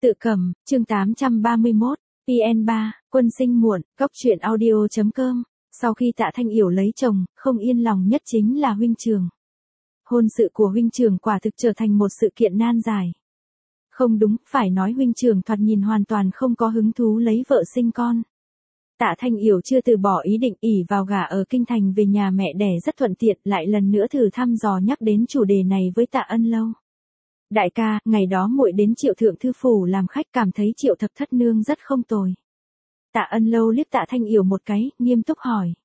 Tự cầm, chương 831, PN3, quân sinh muộn, góc truyện audio.com. Sau khi Tạ Thanh Yểu lấy chồng, không yên lòng nhất chính là huynh trưởng. Hôn sự của huynh trưởng quả thực trở thành một sự kiện nan giải. Không đúng, phải nói huynh trưởng thoạt nhìn hoàn toàn không có hứng thú lấy vợ sinh con. Tạ Thanh Yểu chưa từ bỏ ý định ỷ vào gả ở kinh thành về nhà mẹ đẻ rất thuận tiện, lại lần nữa thử thăm dò nhắc đến chủ đề này với Tạ Ân Lâu. Đại ca, ngày đó muội đến Triệu thượng thư phủ làm khách, cảm thấy Triệu thập thất nương rất không tồi. Tạ Ân Lâu liếc Tạ Thanh Yểu một cái, nghiêm túc hỏi.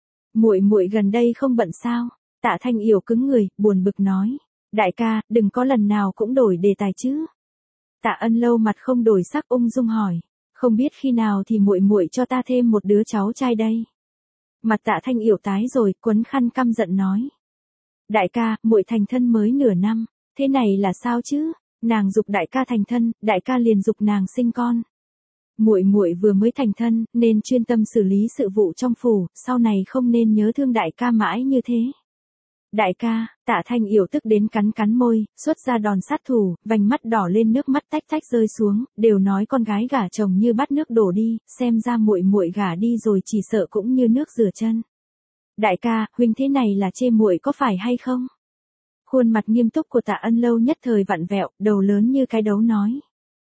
Muội gần đây không bận sao? Tạ Thanh Yểu cứng người, buồn bực nói. Đại ca, đừng có lần nào cũng đổi đề tài chứ. Tạ Ân Lâu mặt không đổi sắc ung dung hỏi. Không biết khi nào thì muội cho ta thêm một đứa cháu trai đây. Mặt Tạ Thanh Yểu tái rồi, quấn khăn căm giận nói. Đại ca, muội thành thân mới nửa năm, thế này là sao chứ? Nàng giục đại ca thành thân, đại ca liền giục nàng sinh con. Muội vừa mới thành thân, nên chuyên tâm xử lý sự vụ trong phủ, sau này không nên nhớ thương đại ca mãi như thế. Đại ca, Tạ Thanh Yểu tức đến cắn môi, xuất ra đòn sát thủ, vành mắt đỏ lên, nước mắt tách rơi xuống, đều nói con gái gả chồng như bát nước đổ đi, xem ra muội gả đi rồi chỉ sợ cũng như nước rửa chân. Đại ca, huynh thế này là chê muội có phải hay không? Khuôn mặt nghiêm túc của Tạ Ân Lâu nhất thời vặn vẹo, đầu lớn như cái đấu nói.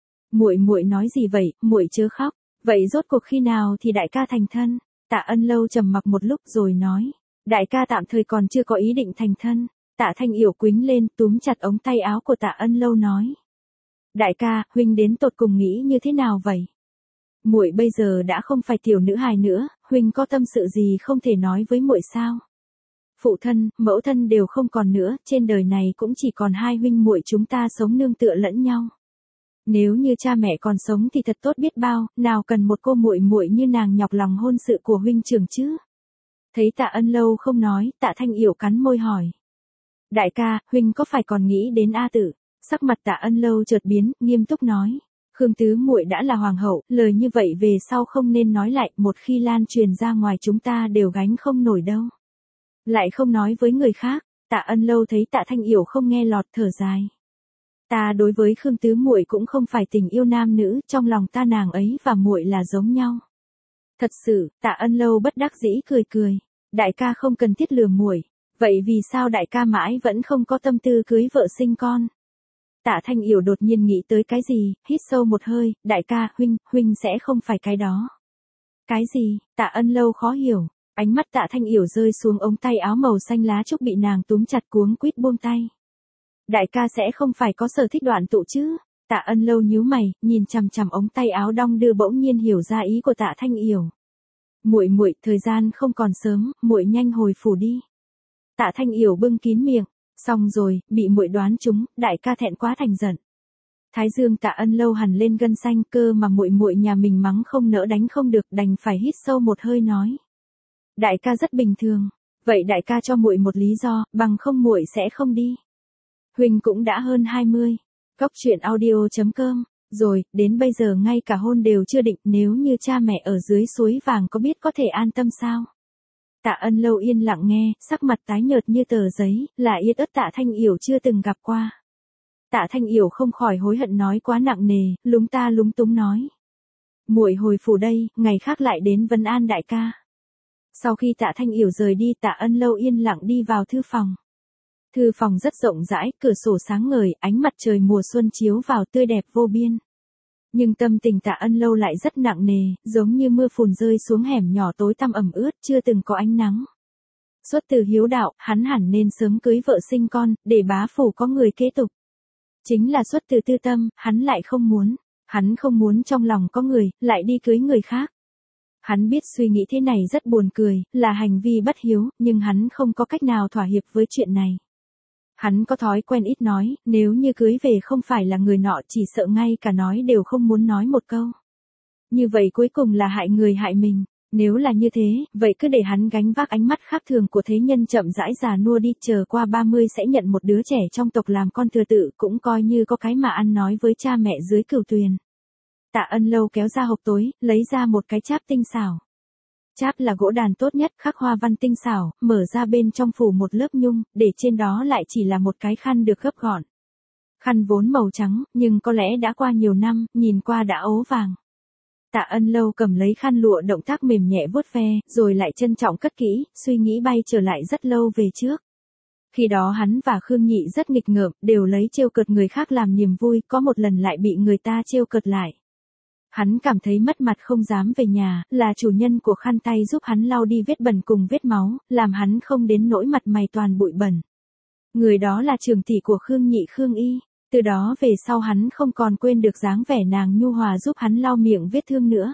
Muội nói gì vậy, muội chớ khóc, vậy rốt cuộc khi nào thì đại ca thành thân? Tạ Ân Lâu trầm mặc một lúc rồi nói. Đại ca tạm thời còn chưa có ý định thành thân. Tạ Thanh Yểu quýnh lên, túm chặt ống tay áo của Tạ Ân Lâu nói. Đại ca, huynh đến tột cùng nghĩ như thế nào vậy? Muội bây giờ đã không phải tiểu nữ hài nữa, huynh có tâm sự gì không thể nói với muội sao? Phụ thân, mẫu thân đều không còn nữa, trên đời này cũng chỉ còn hai huynh muội chúng ta sống nương tựa lẫn nhau. Nếu như cha mẹ còn sống thì thật tốt biết bao, nào cần một cô muội như nàng nhọc lòng hôn sự của huynh trưởng chứ? Thấy Tạ Ân Lâu không nói, Tạ Thanh Yểu cắn môi hỏi. Đại ca, huynh có phải còn nghĩ đến A Tử? Sắc mặt Tạ Ân Lâu chợt biến, nghiêm túc nói. Khương tứ muội đã là hoàng hậu, lời như vậy về sau không nên nói lại, một khi lan truyền ra ngoài chúng ta đều gánh không nổi đâu. Lại không nói với người khác. Tạ Ân Lâu thấy Tạ Thanh Yểu không nghe lọt, thở dài. Ta đối với Khương tứ muội cũng không phải tình yêu nam nữ, trong lòng ta nàng ấy và muội là giống nhau. Thật sự, Tạ Ân Lâu bất đắc dĩ cười. Đại ca không cần thiết lừa muội, vậy vì sao đại ca mãi vẫn không có tâm tư cưới vợ sinh con? Tạ Thanh Yểu đột nhiên nghĩ tới cái gì, hít sâu một hơi, đại ca, huynh sẽ không phải cái đó. Cái gì? Tạ Ân Lâu khó hiểu, ánh mắt Tạ Thanh Yểu rơi xuống ống tay áo màu xanh lá trúc bị nàng túm chặt cuống quýt buông tay. Đại ca sẽ không phải có sở thích đoạn tụ chứ? Tạ Ân Lâu nhíu mày, nhìn chằm ống tay áo đong đưa, bỗng nhiên hiểu ra ý của Tạ Thanh Yểu. Muội, thời gian không còn sớm, muội nhanh hồi phủ đi. Tạ Thanh Yểu bưng kín miệng, xong rồi, bị muội đoán trúng, đại ca thẹn quá thành giận. Thái dương Tạ Ân Lâu hằn lên gân xanh, cơ mà muội nhà mình mắng không nỡ đánh không được, đành phải hít sâu một hơi nói. Đại ca rất bình thường, vậy đại ca cho muội một lý do, bằng không muội sẽ không đi. Huynh cũng đã hơn 20. Góc truyện audio.com. Rồi, đến bây giờ ngay cả hôn đều chưa định, nếu như cha mẹ ở dưới suối vàng có biết có thể an tâm sao? Tạ Ân Lâu yên lặng nghe, sắc mặt tái nhợt như tờ giấy, là yết ớt Tạ Thanh Yểu chưa từng gặp qua. Tạ Thanh Yểu không khỏi hối hận nói quá nặng nề, lúng túng nói. Muội hồi phủ đây, ngày khác lại đến vấn an đại ca. Sau khi Tạ Thanh Yểu rời đi, Tạ Ân Lâu yên lặng đi vào thư phòng. Thư phòng rất rộng rãi, cửa sổ sáng ngời, ánh mặt trời mùa xuân chiếu vào tươi đẹp vô biên. Nhưng tâm tình Tạ Ân Lâu lại rất nặng nề, giống như mưa phùn rơi xuống hẻm nhỏ tối tăm ẩm ướt, chưa từng có ánh nắng. Xuất từ hiếu đạo, hắn hẳn nên sớm cưới vợ sinh con, để bá phủ có người kế tục. Chính là xuất từ tư tâm, hắn lại không muốn. Hắn không muốn trong lòng có người, lại đi cưới người khác. Hắn biết suy nghĩ thế này rất buồn cười, là hành vi bất hiếu, nhưng hắn không có cách nào thỏa hiệp với chuyện này. Hắn có thói quen ít nói, nếu như cưới về không phải là người nọ chỉ sợ ngay cả nói đều không muốn nói một câu. Như vậy cuối cùng là hại người hại mình, nếu là như thế, vậy cứ để hắn gánh vác ánh mắt khác thường của thế nhân chậm rãi già nua đi, chờ qua 30 sẽ nhận một đứa trẻ trong tộc làm con thừa tự, cũng coi như có cái mà ăn nói với cha mẹ dưới cửu tuyền. Tạ Ân Lâu kéo ra hộp tối, lấy ra một cái cháp tinh xảo. Cháp là gỗ đàn tốt nhất, khắc hoa văn tinh xảo, mở ra bên trong phủ một lớp nhung, để trên đó lại chỉ là một cái khăn được gấp gọn. Khăn vốn màu trắng, nhưng có lẽ đã qua nhiều năm, nhìn qua đã ố vàng. Tạ Ân Lâu cầm lấy khăn lụa động tác mềm nhẹ vuốt ve, rồi lại trân trọng cất kỹ, suy nghĩ bay trở lại rất lâu về trước. Khi đó hắn và Khương Nhị rất nghịch ngợm, đều lấy trêu cợt người khác làm niềm vui, có một lần lại bị người ta trêu cợt lại. Hắn cảm thấy mất mặt không dám về nhà, là chủ nhân của khăn tay giúp hắn lau đi vết bẩn cùng vết máu, làm hắn không đến nỗi mặt mày toàn bụi bẩn. Người đó là trường tỷ của Khương Nhị Khương Y, từ đó về sau hắn không còn quên được dáng vẻ nàng nhu hòa giúp hắn lau miệng vết thương nữa.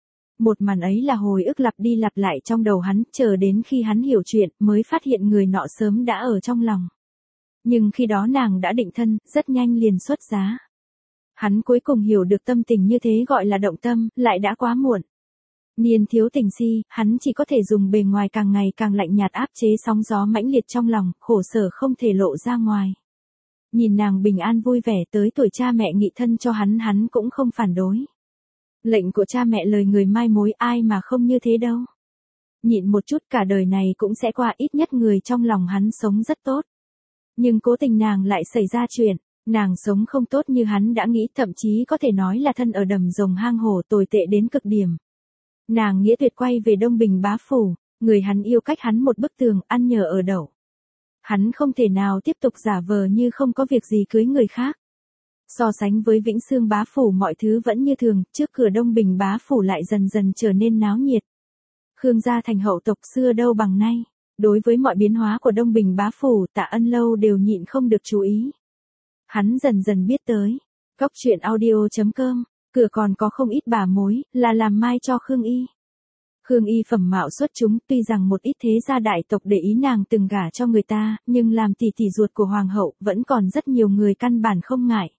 Một màn ấy là hồi ức lặp đi lặp lại trong đầu hắn, chờ đến khi hắn hiểu chuyện mới phát hiện người nọ sớm đã ở trong lòng. Nhưng khi đó nàng đã định thân, rất nhanh liền xuất giá. Hắn cuối cùng hiểu được tâm tình như thế gọi là động tâm, lại đã quá muộn. Niên thiếu tình si, hắn chỉ có thể dùng bề ngoài càng ngày càng lạnh nhạt áp chế sóng gió mãnh liệt trong lòng, khổ sở không thể lộ ra ngoài. Nhìn nàng bình an vui vẻ tới tuổi cha mẹ nghị thân cho hắn cũng không phản đối. Lệnh của cha mẹ lời người mai mối ai mà không như thế đâu. Nhịn một chút cả đời này cũng sẽ qua, ít nhất người trong lòng hắn sống rất tốt. Nhưng cố tình nàng lại xảy ra chuyện, nàng sống không tốt như hắn đã nghĩ, thậm chí có thể nói là thân ở đầm rồng hang hổ, tồi tệ đến cực điểm. Nàng nghĩa tuyệt quay về Đông Bình bá phủ, người hắn yêu cách hắn một bức tường, ăn nhờ ở đậu. Hắn không thể nào tiếp tục giả vờ như không có việc gì cưới người khác. So sánh với Vĩnh Xương bá phủ mọi thứ vẫn như thường, trước cửa Đông Bình bá phủ lại dần dần trở nên náo nhiệt. Khương gia thành hậu tộc xưa đâu bằng nay. Đối với mọi biến hóa của Đông Bình bá phủ, Tạ Ân Lâu đều nhịn không được chú ý. Hắn dần dần biết tới. Cóc truyện audio.com, cửa còn có không ít bà mối, là làm mai cho Khương Y. Khương Y phẩm mạo xuất chúng, tuy rằng một ít thế gia đại tộc để ý nàng từng gả cho người ta, nhưng làm tỷ tỷ ruột của hoàng hậu, vẫn còn rất nhiều người căn bản không ngại.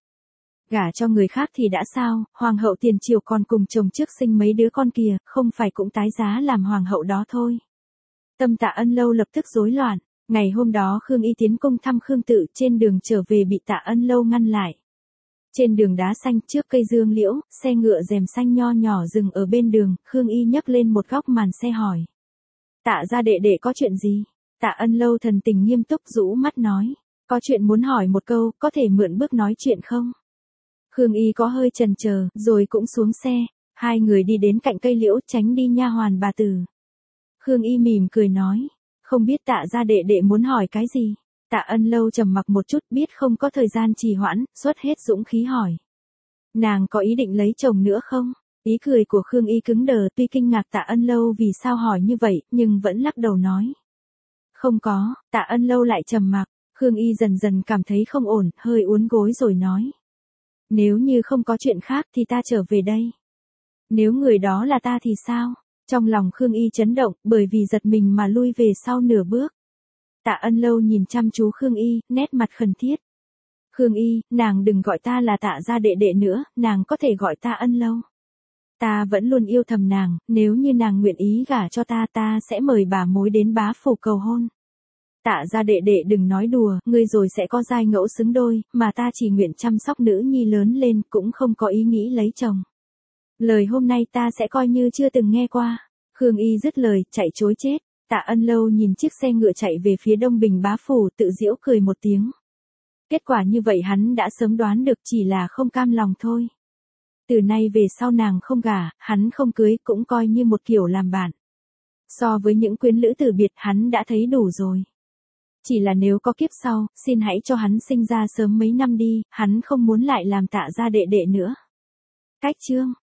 Gả cho người khác thì đã sao, hoàng hậu tiền triều còn cùng chồng trước sinh mấy đứa con kìa, không phải cũng tái giá làm hoàng hậu đó thôi. Tâm Tạ Ân Lâu lập tức rối loạn. Ngày hôm đó Khương Y tiến cung thăm Khương Tự, trên đường trở về bị Tạ Ân Lâu ngăn lại. Trên đường đá xanh trước cây dương liễu, xe ngựa rèm xanh nho nhỏ dừng ở bên đường, Khương Y nhấc lên một góc màn xe hỏi. Tạ gia đệ đệ có chuyện gì? Tạ Ân Lâu thần tình nghiêm túc rũ mắt nói. Có chuyện muốn hỏi một câu, có thể mượn bước nói chuyện không? Khương Y có hơi chần chờ, rồi cũng xuống xe. Hai người đi đến cạnh cây liễu tránh đi nha hoàn bà tử. Khương Y mỉm cười nói. Không biết Tạ gia đệ đệ muốn hỏi cái gì? Tạ Ân Lâu trầm mặc một chút, biết không có thời gian trì hoãn, xuất hết dũng khí hỏi. Nàng có ý định lấy chồng nữa không? Ý cười của Khương Y cứng đờ, tuy kinh ngạc Tạ Ân Lâu vì sao hỏi như vậy, nhưng vẫn lắc đầu nói. Không có. Tạ Ân Lâu lại trầm mặc. Khương Y dần dần cảm thấy không ổn, hơi uốn gối rồi nói. Nếu như không có chuyện khác thì ta trở về đây. Nếu người đó là ta thì sao? Trong lòng Khương Y chấn động, bởi vì giật mình mà lui về sau nửa bước. Tạ Ân Lâu nhìn chăm chú Khương Y, nét mặt khẩn thiết. Khương Y, nàng đừng gọi ta là Tạ gia đệ đệ nữa, nàng có thể gọi ta Ân Lâu. Ta vẫn luôn yêu thầm nàng, nếu như nàng nguyện ý gả cho ta, ta sẽ mời bà mối đến bá phủ cầu hôn. Tạ gia đệ đệ đừng nói đùa, ngươi rồi sẽ có giai ngẫu xứng đôi, mà ta chỉ nguyện chăm sóc nữ nhi lớn lên, cũng không có ý nghĩ lấy chồng. Lời hôm nay ta sẽ coi như chưa từng nghe qua. Khương Y dứt lời, chạy trối chết. Tạ Ân Lâu nhìn chiếc xe ngựa chạy về phía Đông Bình bá phủ, tự giễu cười một tiếng. Kết quả như vậy hắn đã sớm đoán được, chỉ là không cam lòng thôi. Từ nay về sau nàng không gả, hắn không cưới, cũng coi như một kiểu làm bạn. So với những quyến lữ từ biệt, hắn đã thấy đủ rồi. Chỉ là nếu có kiếp sau, xin hãy cho hắn sinh ra sớm mấy năm đi, hắn không muốn lại làm Tạ gia đệ đệ nữa. Cách chương